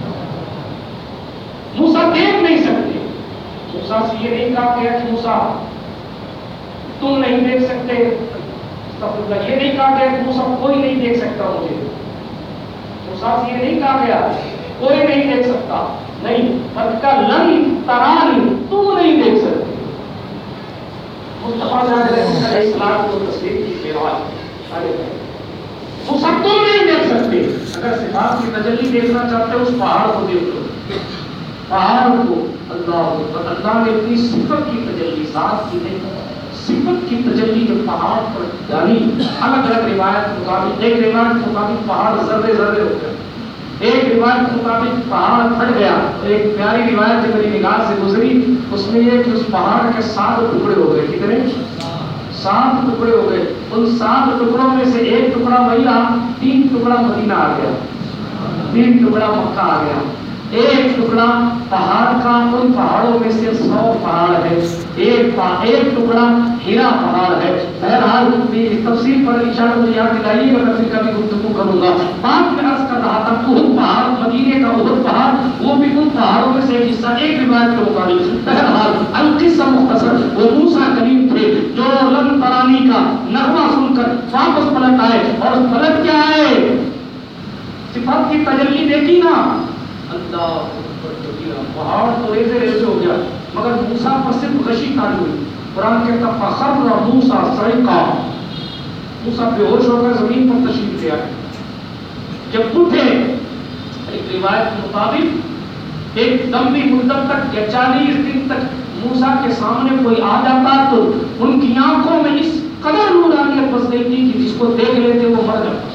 موسیٰ دیکھ نہیں سکتے. موسیٰ سے یہ نہیں کہا کہ موسیٰ تم نہیں دیکھ سکتے, یہ نہیں کہا گیا کہ موسیٰ کوئی نہیں دیکھ سکتا مجھے. موسیٰ سے یہ نہیں کہا گیا کوئی نہیں دیکھ سکتا, نہیں, بلکہ لن ترانی, تم نہیں دیکھ سکتے. مصطفیٰ علیہ السلام کو تصدیق کی بیوات موسیٰ تم نہیں دیکھ سکتے. اگر صفات کی تجلی دیکھنا چاہتے ہو اس پہاڑ کو دیکھ لو, پہاڑ کو. اللہ نے اپنی صفت کی تجلی, ذات کی نہیں, صفت کی تجلی جو پہاڑ پر ڈالی. الگ الگ روایت کے مطابق, ایک روایت کے مطابق پہاڑ ذرے ذرے ہو گئے, ایک روایت کے مطابق پہاڑ پھٹ گیا. ایک پیاری روایت جو میری نگاہ سے گزری اس میں یہ کہ اس پہاڑ کے 7 ٹکڑے ہو گئے. کتنے؟ 7 ٹکڑے ہو گئے. ان 7 ٹکڑوں میں سے ایک ٹکڑا مدینہ, 3 ٹکڑا مدینہ آ گیا, 3 ٹکڑا مکہ آ گیا. ایک ٹکڑا پہاڑ کا ان پہاڑوں میں سے 100 پہاڑ ہے, ایک ٹکڑا ہیرا پہاڑ ہے. بہرحال تفصیل پر انشاءاللہ مجھے یاد دلائیے گا, میں پھر کبھی گفتگو کروں گا. بات میں عرض کر رہا تھا احد پہاڑ, مدینے کا احد پہاڑ, وہ بھی ان پہاڑوں میں سے حصہ, ایک روایت کے مطابق. بہرحال القصہ مختصر, وہ موسیٰ کلیم تھے جو لن ترانی کا نغمہ سن کر واپس پلٹ آئے. اور پلٹ کیا آئے؟ صفات کی تجلی دیکھی نا, اللہ پہاڑ تو ایسے ایسے ہو گیا, مگر موسیٰ پر صرف غشی تاری ہوئی. قرآن کہتا فخر موسیٰ صعقا, موسیٰ بے ہوش ہو کر زمین پر تشریف لے آئے. جب اٹھے ایک روایت کے مطابق ایک لمبی مدت تک یا 40 دن تک موسیٰ کے سامنے کوئی آ جاتا تو ان کی آنکھوں میں اس قدر نورانیت بس گئی تھی کہ جس کو دیکھ لیتے وہ مر جاتا.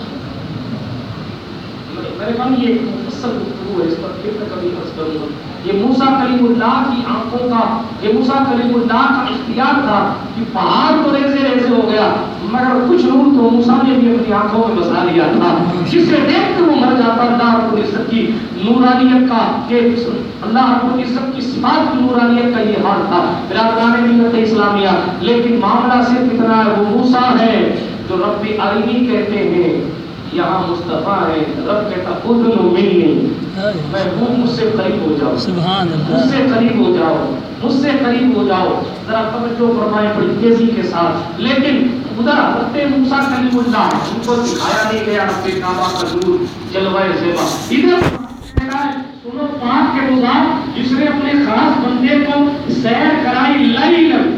میرے کہا یہ مفصل گفتگو ہے, اس پر پھر کبھی عرض کروں گا. یہ موسیٰ کلیم اللہ کی آنکھوں کا, یہ موسیٰ کلیم اللہ کا اختیار تھا کہ پہاڑ تو ریزے ریزے ہو گیا مگر کچھ نور تو موسیٰ نے بھی اپنی آنکھوں میں بسا لیا تھا, جسے دیکھ کر وہ مر جاتا. اللہ رب العزت کی نورانیت کا, کہ اللہ رب العزت کی صفات کی نورانیت کا یہ حال تھا. برادران ملت اسلامیہ, لیکن معاملہ صرف اتنا ہے, وہ موسیٰ ہے جو رب ارنی کہتے ہیں, یہاں مصطفیٰ ہے. رب کہتا اذن منی, محبوب مجھ سے قریب ہو جاؤ, مجھ سے قریب ہو جاؤ, مجھ سے قریب ہو جاؤ. ذرا توجہ فرمائیں بڑی تیزی کے ساتھ. لیکن ادھر حضرت موسیٰ کلیم اللہ, ان کو دکھایا نہیں گیا رب کعبہ کا نور جلوہ زیبا. ادھر سنو پاک کے مذاق جس نے اپنے خاص بندے کو سیر کرائی لیلاً,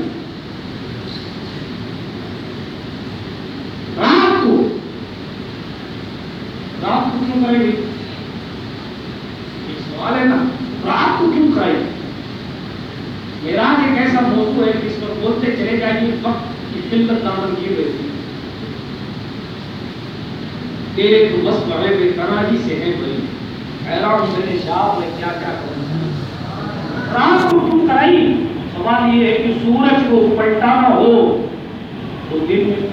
رات کو. رات کو کیوں کرے گی؟ ایک سوال ہے نا, رات کو کیوں کرے گی؟ معراج ایک ایسا موضوع ہے جس پر بولتے چلے جائیں گے وقت کی قلت دامن کیے ہوئے تیرے تو بس بڑے بے تناہی سے ہیں بھائی, حیران میرے شاہ میں کیا کیا کروں. رات کو کیوں کرائی؟ سوال یہ ہے کہ سورج کو پلٹانا ہو تو دن میں,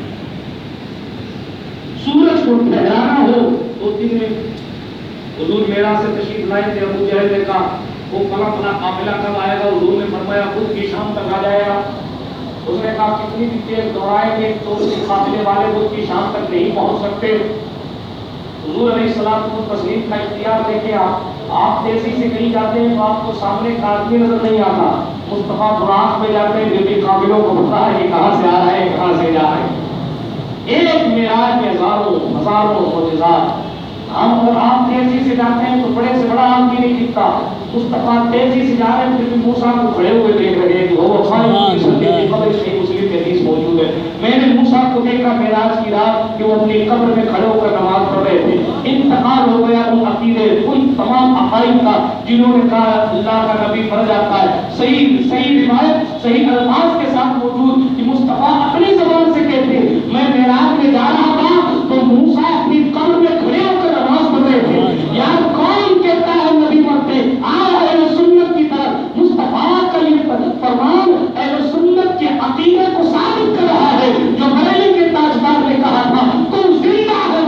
سورج کو ٹھہرانا ہو تو دن میں. حضور معراج سے تشریف لائے تھے, ابو جہل نے کہا وہ فلاں فلاں قافلہ کب آئے گا, حضور نے فرمایا خود کی شام تک آ جائے گا. اس نے کہا کتنی بھی تیز دوڑائیں گے تو اس کے قافلے والے ملک کی شام تک نہیں پہنچ سکتے. حضور علیہ السلام کو تسلیم کا اختیار دے کے آپ تیزی سے کہیں جاتے ہیں تو آپ کو سامنے کا آدمی نظر نہیں آتا. مصطفیٰ براق میں جاتے ہیں پھر بھی قافلوں کو پتا ہے کہ کہاں سے آ رہے ہیں کہاں سے جا رہے ہیں. ایک معراج میں ہزاروں معجزات. ہم اور آپ تیزی سے جاتے ہیں تو بڑے سے بڑا آدمی نہیں دکھتا. مصطفیٰ تیزی سے جا رہے ہیں پھر بھی موسیٰ کو کھڑے ہوئے دیکھ رہے ہیں کہ وہ حدیث موجود ہے. میں نے موسیٰ کو دیکھا معراج کی رات کہ وہ اپنی قبر میں کھڑے ہو کر نماز پڑھ رہے تھے. انتقال ہو گیا ان عقیدے ان تمام عقائد کا جنہوں نے کہا اللہ کا نبی مر جاتا ہے. صحیح روایت صحیح الفاظ کے ساتھ موجود کہ مصطفیٰ اپنی زبان سے کہتے میں معراج میں جا رہا تھا تو موسیٰ اپنی قبر میں کھڑے ہو کر نماز پڑھ رہے تھے. یار کون کہتا ہے نبی مرتے اہل سنت کی طرف مصطفیٰ کا یہ فرمان اہل سنت کے عقیدے کو ثابت کر رہا ہے جو بریلی کے تاجدار نے کہا تھا تو زندہ ہے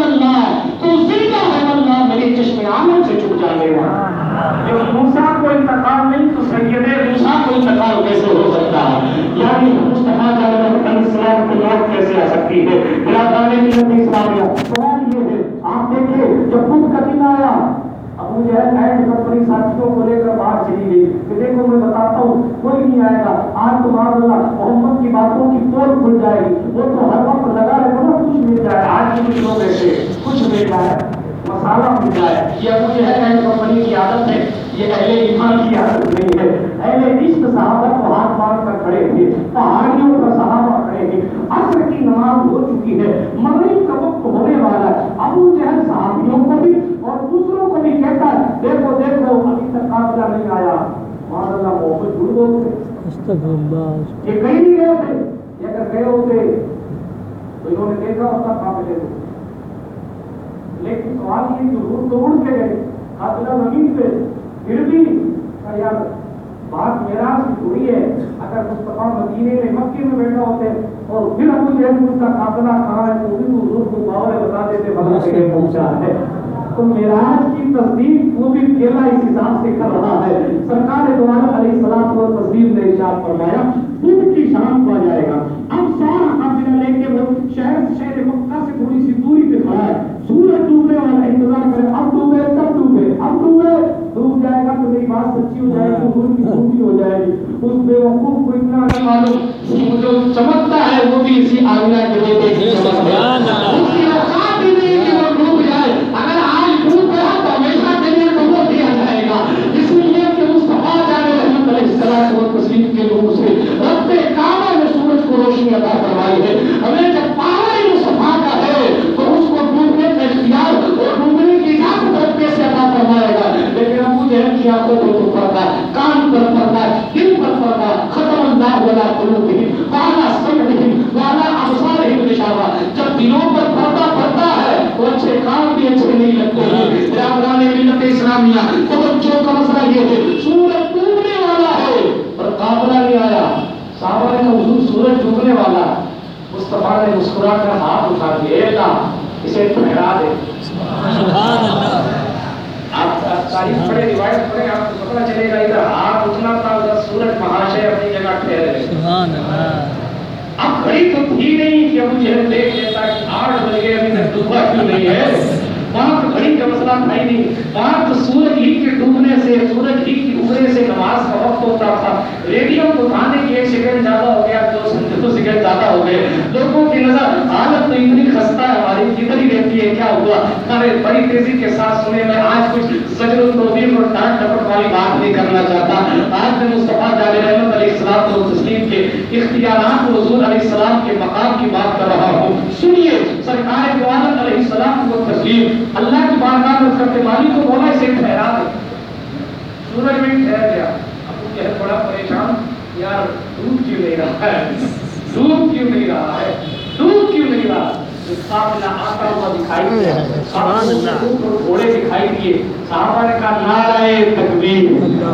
واللہ میرے چشم آمن سے چھپ جانے والا. جب موسیٰ کو انتقال نہیں تو سید موسیٰ کو انتقال کیسے ہو سکتا ہے؟ یعنی مصطفیٰ علیہ السلام کو موت کیسے آ سکتی ہے؟ برادران ملت اسلامیہ سوال یہ ہے آپ دیکھیں جب خود کا دن آیا ابو جہل اینڈ اپنی ساتھیوں کو لے کر باہر چلی گئی کہ دیکھو میں بتاتا ہوں کوئی نہیں آئے گا. آج تو معاذ اللہ محمد کی باتوں کی پول کھل جائے گی. وہ تو ہر وقت لگا رہے گا کچھ مل جائے. آج بھی کچھ لوگ ایسے کچھ مل جائے مسالہ مل جائے. یہ ابو جہل اینڈ کمپنی کی عادت ہے. یہ اہل ایمان کی عادت نہیں ہے. اہل عشق صحابہ کو ہاتھ باندھ کر کھڑے تھے. پہاڑیوں پر صحابہ کھڑے تھے. عصر کی نماز ہو چکی ہے. مغرب کا وقت ہونے والا ہے. ابو جہل صحابیوں کو بھی اور دوسروں کو بھی کہتا ہے دیکھو ابھی تک قافلہ نہیں آیا. معاذ اللہ محمد جھوٹ بولتے یہ کہیں نہیں گئے تھے. یہ اگر گئے ہوتے تو انہوں نے دیکھا ہوتا قافلے کو. لیکن سوال یہ ضرور تو اڑ کے گئے قافلہ زمین پہ پھر بھی یار بات معراج کی تھوڑی ہے. اگر مصطفیٰ مدینے میں مکے میں بیٹھا ہوتے اور پھر ابو جہل کا قافلہ کہاں ہے تو بھی حضور کو باور بتا دیتے بغل سے پہنچا ہے. تو معراج کی تصدیق وہ بھی اکیلا اس حساب سے کر رہا ہے. سرکار دو عالم علیہ السلام کو تصدیق نے ارشاد فرمایا صبح کی شام کو آ جائے گا. اب سارا قافلہ لے کے وہ شہر مکہ سے تھوڑی سی دوری پہ کھڑا ہے. سورج ڈوبنے والا انتظار کرے. اب ڈوبے کب ڈوبے اب ڈوبے ڈوب جائے گا تو میری بات سچی ہو جائے گی حضور کی خوبی ہو جائے گی. اس بیوقوف کو اتنا نہیں معلوم جو چمکتا ہے وہ بھی اسی آئینہ کے لیے اس کی اوقات ہی نہیں کہ وہ ڈوب جائے. اگر آج ڈوب گیا تو ہمیشہ کے لیے ڈبو دیا جائے گا. اس لیے کہ مصطفیٰ جانے رحمت علیہ السلام و تسلیم کے لوگوں سے رب کعبہ نے سورج کو روشنی عطا فرمائی ہے. ہمیں جب پاور مصطفیٰ کا ہے تو اس کو ڈوبنے کا اختیار اور ڈوبنے کی اجازت رب کیسے عطا فرمائے گا. لیکن ابو جہل کی آنکھوں پر تو پڑتا ہے کان پر پڑتا ہے دل پر پڑتا ہے. ختم اللہ ولا قلوبہم وعلی سمعہم وعلی ابصارہم غشاوہ. جب دلوں پر پردہ پڑتا ہے تو اچھے کام بھی اچھے نہیں لگتے ہیں. برادران ملت اسلامیہ توجہ کا مسئلہ یہ ہے سورج ڈوبنے والا ہے اور قافلہ نہیں آیا. صحابہ نے کہا حضور سورج ڈوبنے والا. مصطفیٰ نے مسکرا کر ہاتھ اٹھا کے اے اللہ اسے ٹھہرا دے. سبحان اللہ. آپ تاریخ پڑھے روایت پڑھے آپ کو پتہ چلے گا ادھر ہاتھ اٹھنا تھا ادھر سورج مہاشے اپنی جگہ ٹھہرے. سبحان اللہ. اب گھڑی تو تھی نہیں کہ ابو جہل دیکھ لیتا کہ 8 بج گئے ابھی تک ڈوبا کیوں نہیں ہے. وہاں تو گھڑی کا مسئلہ تھا ہی نہیں. وہاں تو سورج ہی کے ڈوبنے سے سورج ہی کی ڈوبنے سے نماز کا وقت ہوتا تھا. ریڈیو کو اٹھانے کی 1 سیکنڈ زیادہ ہو گیا 2 سیکنڈ زیادہ ہو گئے. لوگوں کی نظر حالت تو اتنی خستہ ہے ہماری جدھر ہی رہتی ہے کیا ہوا. ارے بڑی تیزی کے ساتھ سنے میں آج کچھ زجر التوبیخ اور ڈانٹ ڈپٹ والی بات نہیں کرنا چاہتا. آج میں مصطفیٰ جان رحمت علیہ السلام و تسلیم کے اختیارات و حضور علیہ السلام کے مقام کی بات کر رہا ہوں. سنیے سرکار دو عالم علیہ السلام کو تسلیم اللہ کی بارگاہ میں کرتے والی کو بولا اسے ٹھہرا دے. سورج میں ٹھہر گیا. ابو جہل بڑا پریشان یار ڈوب کیوں نہیں رہا ہے ڈوب کیوں نہیں رہا ہے ڈوب کیوں نہیں رہا. قافلہ آتا ہوا دکھائی دیا. سبحان اللہ. گھوڑے دکھائی دیے. صحابہ نے کہا نعرہ تکبیر.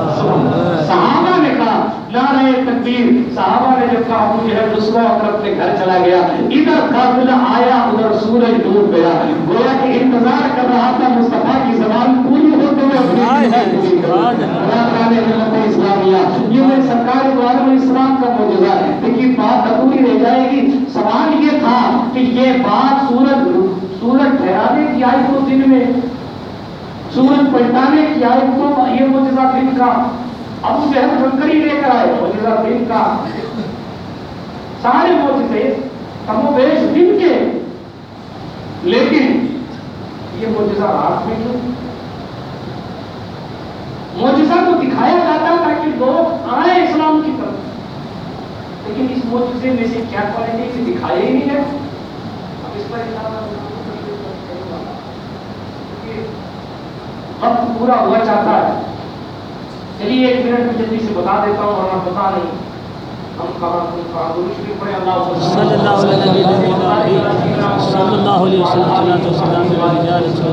صحابہ نے کہا نعرہ تکبیر. صحابہ نے جب کہا ابو جہل رسوا ہو کر اپنے گھر چلا گیا. ادھر قافلہ آیا ادھر سورج ڈوب گیا. گویا کہ انتظار کر رہا تھا مصطفیٰ کی زبان پوری ہوتے ہوئے اپنی اسلامیہ. یہ میں سرکار دو عالم اسلام کا معجزہ ہے. لیکن بات ابو یہ بات سورج ٹھہرانے کی آئی تو دن میں، سورج پلٹانے کی آئی تو یہ معجزہ دن کا، ابو جہل کنکری لے کر آئے معجزہ دن کا، سارے معجزے کم و بیش دن کے، لیکن یہ معجزہ رات میں کیوں؟ معجزہ تو دکھایا جاتا تاکہ لوگ آئیں اسلام کی طرف، لیکن اس معجزے میں سے کیا کوالٹی سے دکھایا ہی نہیں ہے. اب اس پر وقت پورا ہوا چاہتا ہے. چلیے 1 منٹ میں جلدی سے بتا دیتا ہوں، ورنہ پتا نہیں ہم کہاں درود شریف پڑھیں. اللہ صلی اللہ علیہ وسلم صلی اللہ علیہ وسلم یا رسول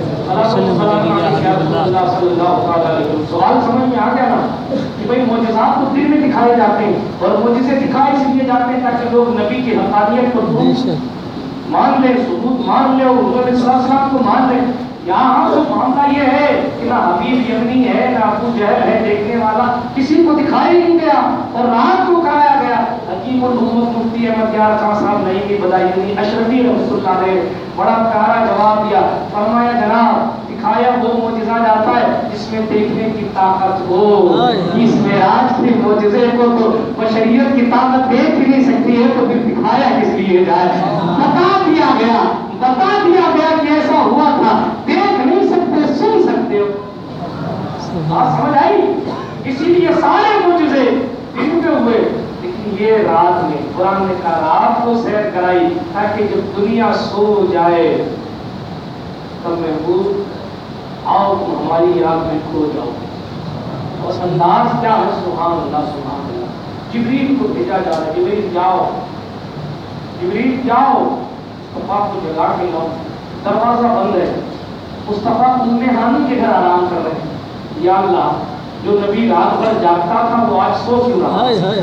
اللہ. سوال سمجھ میں آ گیا نا کہ بھئی معجزات تو دل میں دکھائے جاتے ہیں، اور معجزے دکھائے اس لیے جاتے ہیں تاکہ لوگ نبی کی حقانیت کو مان لیں، ثبوت مان لیں، اور حضور علیہ السلام کو مان لیں. یہاں تو معاملہ یہ ہے کہ نہ حبیب یمنی ہے نہ ابو جہل ہے دیکھنے والا، کسی کو دکھایا ہی نہیں گیا، اور رات کو کرایا گیا. حکیم الامت مفتی احمد یار خان صاحب نہیں بدائی اشرفی رحمۃ اللہ علیہ بڑا پیارا جواب دیا. فرمایا جناب دکھایا وہ معجزہ جاتا ہے جس میں دیکھنے کی طاقت ہو. اس معراج کے معجزے کو تو بشریت کی طاقت دیکھ ہی نہیں سکتی ہے، تو پھر دکھایا کس لیے جائے؟ بتا دیا گیا کہ ایسا ہوا تھا، دیکھ نہیں سکتے سن سکتے ہو. بات سمجھ آئی؟ اسی لیے سارے معجزے دن میں ہوئے، لیکن یہ رات میں قرآن نے کہا رات کو سیر کرائی تاکہ جب دنیا سو جائے تب محبوب آؤ تم ہماری یاد میں کھو جاؤ. اور انداز کیا ہے؟ سبحان اللہ سبحان اللہ. جبریل کو بھیجا جا رہا ہے، جبریل جاؤ مصطفیٰ کو جگا کے لاؤ. دروازہ بند ہے، مصطفیٰ ام ہانی کے گھر آرام کر رہے ہیں. یا اللہ جو نبی رات بھر جاگتا تھا وہ آج سو کیوں رہا؟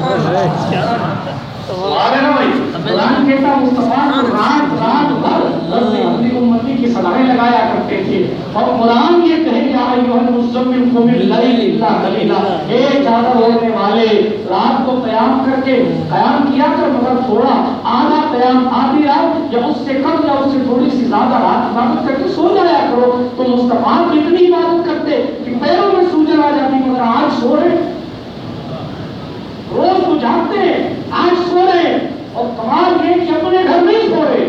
قرآن کہتا مصطفیٰ رات بھر اپنی امتی کی صلاحیں لگایا کرتے تھے. اور قرآن یہ کہے یا ایھا المزمل قم اللیل الا قلیلا، اے چادر اوڑھنے والے رات کو قیام کر کے قیام کیا کر مگر تھوڑا، آدھا قیام آدھی رات یا اس سے کم یا اس سے تھوڑی سی زیادہ رات عبادت کر کے سو جایا کرو. تو مصطفیٰ کتنی عبادت کرتے کہ پیروں میں سوجن آ جاتی، مگر آج سو رہے. روز تو جاگتے ہیں، آج سو رہے. اور کمال یہ کہ اپنے گھر نہیں سو رہے.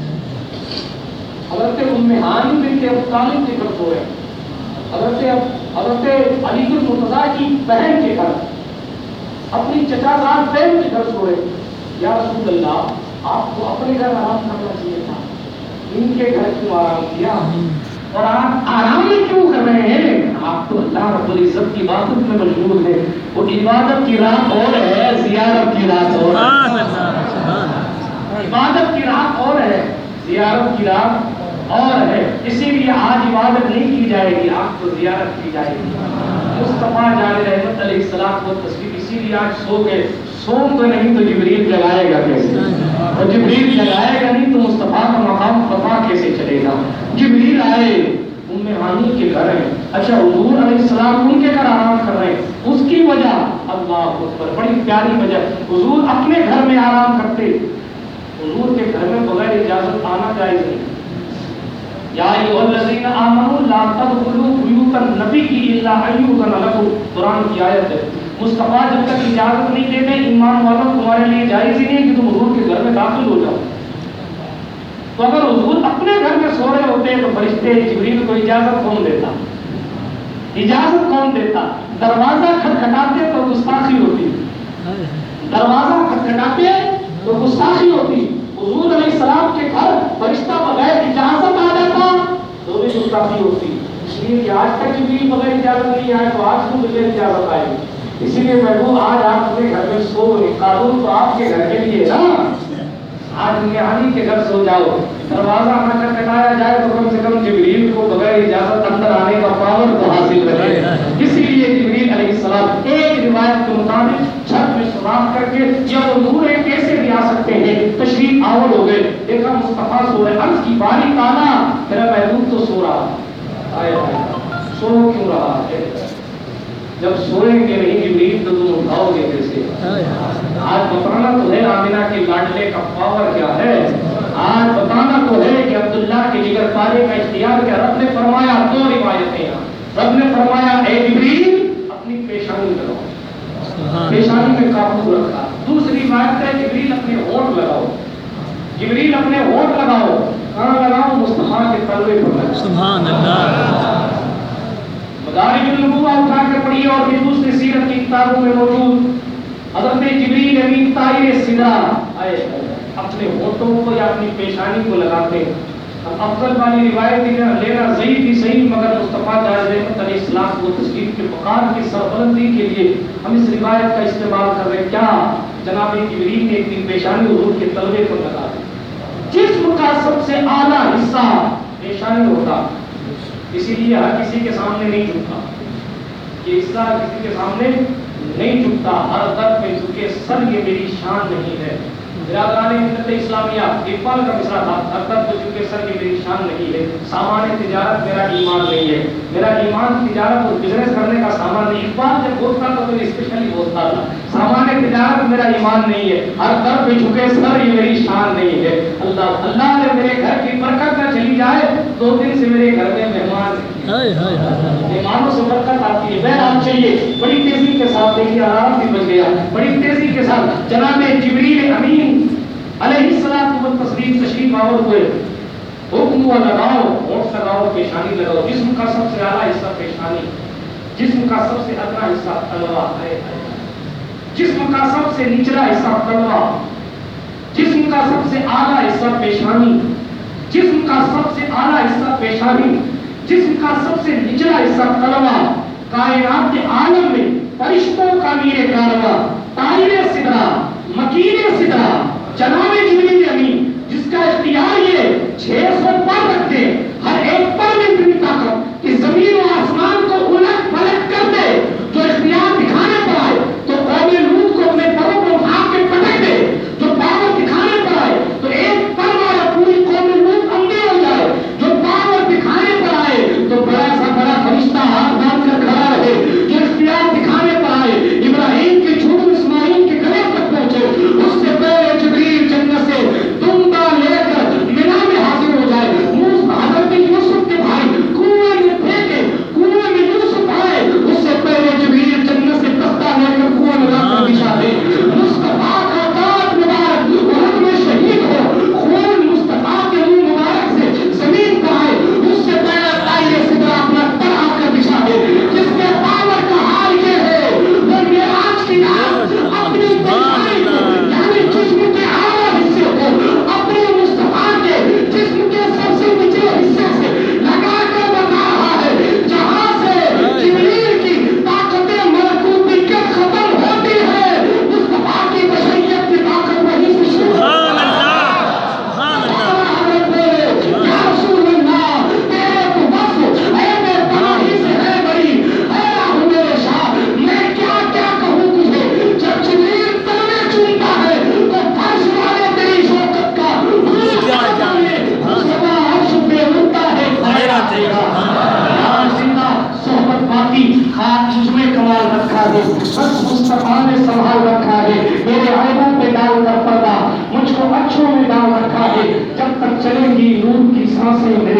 حضرت ام ہانی بنت ابی طالب کے گھر سو رہے، حضرت علی بن مرتضیٰ کی بہن کے گھر، اپنی چچا زاد بہن کے گھر سو رہے. یا رسول اللہ آپ کو اپنے گھر آرام کرنا چاہیے تھا، ان کے گھر کیوں آرام کیا؟ اور آپ آرام میں کیوں کر رہے ہیں؟ آپ تو اللہ رب العزت کی عبادت میں مشغول ہیں. وہ عبادت کی رات اور ہے، زیارت کی رات اور ہے. عبادت کی رات اور ہے، زیارت کی رات اور ہے. اسی لیے آج عبادت نہیں کی جائے گی، آپ کو زیارت کی جائے گی. مصطفیٰ جان رحمت علیہ السلام کو تصویر، اسی لیے آج سو گئے. سوم تو نہیں تو جبریل جگائے گا کیسے؟ اور جبریل جگائے گا نہیں تو مصطفیٰ کا مقام پتہ کیسے چلے گا؟ جبریل آئے ام ہانی کے گھر ہیں. اچھا حضور علیہ السلام ان کے گھر آرام کر رہے ہیں. اس کی وجہ اللہ اکبر، بڑی پیاری وجہ. حضور اپنے گھر میں آرام کرتے، حضور کے گھر میں بغیر اجازت آنا جائز نہیں. یا ایھا الذین آمنوا لا تدخلوا بیوت النبی الا ان یؤذن لکم، قرآن کی آیت ہے. مصطفیٰ جب تک اجازت نہیں دیتے ایمان والوں تمہارے لیے جائز ہی نہیں کہ تم حضور کے گھر میں داخل ہو جاؤ. تو اگر حضور اپنے گھر میں سو رہے ہوتے تو فرشتے جبریل کو اجازت کون دیتا؟ دروازہ کھٹکھٹاتے تو گستاخی ہوتی، تو گستاخی ہوتی. حضور علیہ السلام کے گھر فرشتہ بغیر اجازت آ جاتا تو بھی گستاخی ہوتی. اس لیے کہ آج تک جبریل بغیر اجازت نہیں آئے تو آج کو بغیر اجازت آئے. اسی لیے محبوب آج آپ اپنے گھر میں سو رہے، قانون تو آپ کے گھر کے لیے نا. آج میانی کے گھر سو جاؤ، دروازہ نہ کھٹکھٹایا جائے تو کم سے کم جبریل کو بغیر اجازت اندر آنے کا پاور تو حاصل رہے. اسی لیے جبریل علیہ السلام ایک روایت کے مطابق چھت میں سوراخ کر کے یا وہ نور کیسے بھی آ سکتے ہیں تشریف آور ہو گئے. دیکھا مصطفیٰ سو رہے، عرض کی باری کانا میرا محبوب تو سو رہا. سو کیوں رہا ہے؟ جب سوئیں گے نہیں جبریل تو تم اٹھاؤ گے کیسے؟ آج بتانا تو ہے آمینہ کے لاڈلے کا پاور کیا ہے. آج بتانا تو ہے کہ عبداللہ کے جگر پارے کا اختیار کیا. رب نے فرمایا 2 روایتیں ہیں. رب نے فرمایا اے جبریل اپنی پیشانی لگاؤ, پیشانی میں قابو رکھا. دوسری روایت ہے جبریل اپنے ہونٹ لگاؤ, جبریل اپنے ہونٹ لگاؤ. کہاں لگاؤ؟ مصطفیٰ کے تلوے پر لگاؤ. سبحان اللہ. مدارج النبوہ اٹھا کر پڑھیے اور بھی دوسری سیرت کی کتابوں میں موجود حضرت جبریل امین طائر صدرا اپنے ہونٹوں کو یا اپنی پیشانی کو لگاتے ہیں. اب افضل والی روایت لینا ضعیف ہی صحیح, مگر مصطفیٰ جائز علیہ السلام کو تشریف کے وقار کی سربلندی کے لیے ہم اس روایت کا استعمال کر رہے ہیں. کیا جناب جبریل نے اپنی پیشانی حضور کے تلوے پر لگا دی. جسم کا سب سے اعلیٰ حصہ پیشانی ہوتا, اسی لیے ہر کسی کے سامنے نہیں جھکتا. یہ حصہ کسی کے سامنے نہیں جھکتا, ہر درد میں جھکے سر, یہ میری شان نہیں ہے. برادران ملت اسلامیہ اقبال کا مصرع تھا, ہر درد میں جھکے سر یہ میری شان نہیں ہے. سامان تجارت میرا ایمان نہیں ہے, میرا ایمان تجارت اور بزنس کرنے کا سامان نہیں. اقبال جب بولتا تو میں اسپیشلی بولتا تھا سامان تجارت میرا ایمان نہیں ہے, ہر درد میں جھکے سر یہ میری شان نہیں ہے. اللہ نے میرے گھر کی برکت نہ چلی جائے, 2 دن سے میرے گھر میں مہمان مہمانوں سے برکت آتی ہے. بہرحال چلیے بڑی تیزی کے ساتھ, دیکھیے آرام بھی بچ گیا, بڑی تیزی کے ساتھ جناب جبریل امین علیہ الصلوۃ والتسلیم تشریف آور ہوئے. حکم ہوا لگاؤ, ہونٹ لگاؤ, پیشانی لگاؤ. جسم کا سب سے اعلیٰ حصہ پیشانی, جسم کا سب سے ادنا حصہ تلوا, جسم کا سب سے نچلا حصہ تلوا, جسم کا سب سے اعلیٰ حصہ پیشانی, جسم کا سب سے اعلیٰ حصہ پیشانی, جسم کا سب سے نچلا حصہ تلوا. کائنات کے عالم میں فرشتوں کا میر کارواں, طائر صدرا, مکین صدرا, جناب جبریل امین جس کا اختیار یہ 600 پر رکھتے, ہر ایک پر میں اتنی طاقت کہ زمین و آسمان کو الٹ پلٹ کر دے. جو اختیار دکھانے پر آئے تو قوم لوط کو اپنے پروں کو اٹھا کے پٹک دے, جو پاور دکھانے پر آئے تو ایک پر والا پوری قوم لوط اندھے ہو جائے, جو پاور دکھانے پر آئے تو بڑا سا بڑا فرشتہ ہاتھ باندھ کر کھڑا رہے, جو اختیار دکھانے پر آئے ابراہیم کے جھوٹ اسماعیل کے گلے تک پہنچے, اس سے پہلے جبریل جنت سے دمبا لے کر مینا میں حاضر ہو جائے. حضرت یوسف کے بھائی کنویں میں پھینکے, کنویں میں یوسف آئے, اس سے پہلے جبریل جنت سے تختہ لے کر کنویں میں لا کر بچھا دے. مصطفیٰ کا دانت مبارک احد میں شہید ہو, خون مصطفیٰ کے منہ مبارک سے زمین پر آئے, اس سے پہلے طائر صدرا اپنا پر آ کر بچھا دے. جس کے پاور کا حال یہ ہے وہ معراج کی رات اپنی پیشانی کو, یعنی جسم کے اعلیٰ حصے کو اپنے مصطفیٰ کے جسم کے سب سے نچلے حصے سے لگا کر بتا رہا ہے, جہاں سے جبریل کی طاقت ملکوتیت ختم ہوتی ہے, مصطفیٰ کی بشریت کی طاقت وہیں سے شروع ہوتی ہے. یا رسول اللہ تیرے تو بس اے پناہی سے ہے بڑی, اے راہ میرے شاہ میں کیا کیا کہوں تجھے. جب جبریل تلوے چومتا ہے تو فرش والے تیری شوکت کا صحبت باقی خاک مجھ میں کمال رکھا ہے, بس مصطفیٰ نے سنبھال رکھا ہے. میرے عیبوں پہ ڈال کر پردہ مجھ کو اچھوں میں ڈال رکھا ہے. جب تک چلیں گی نور کی سانسیں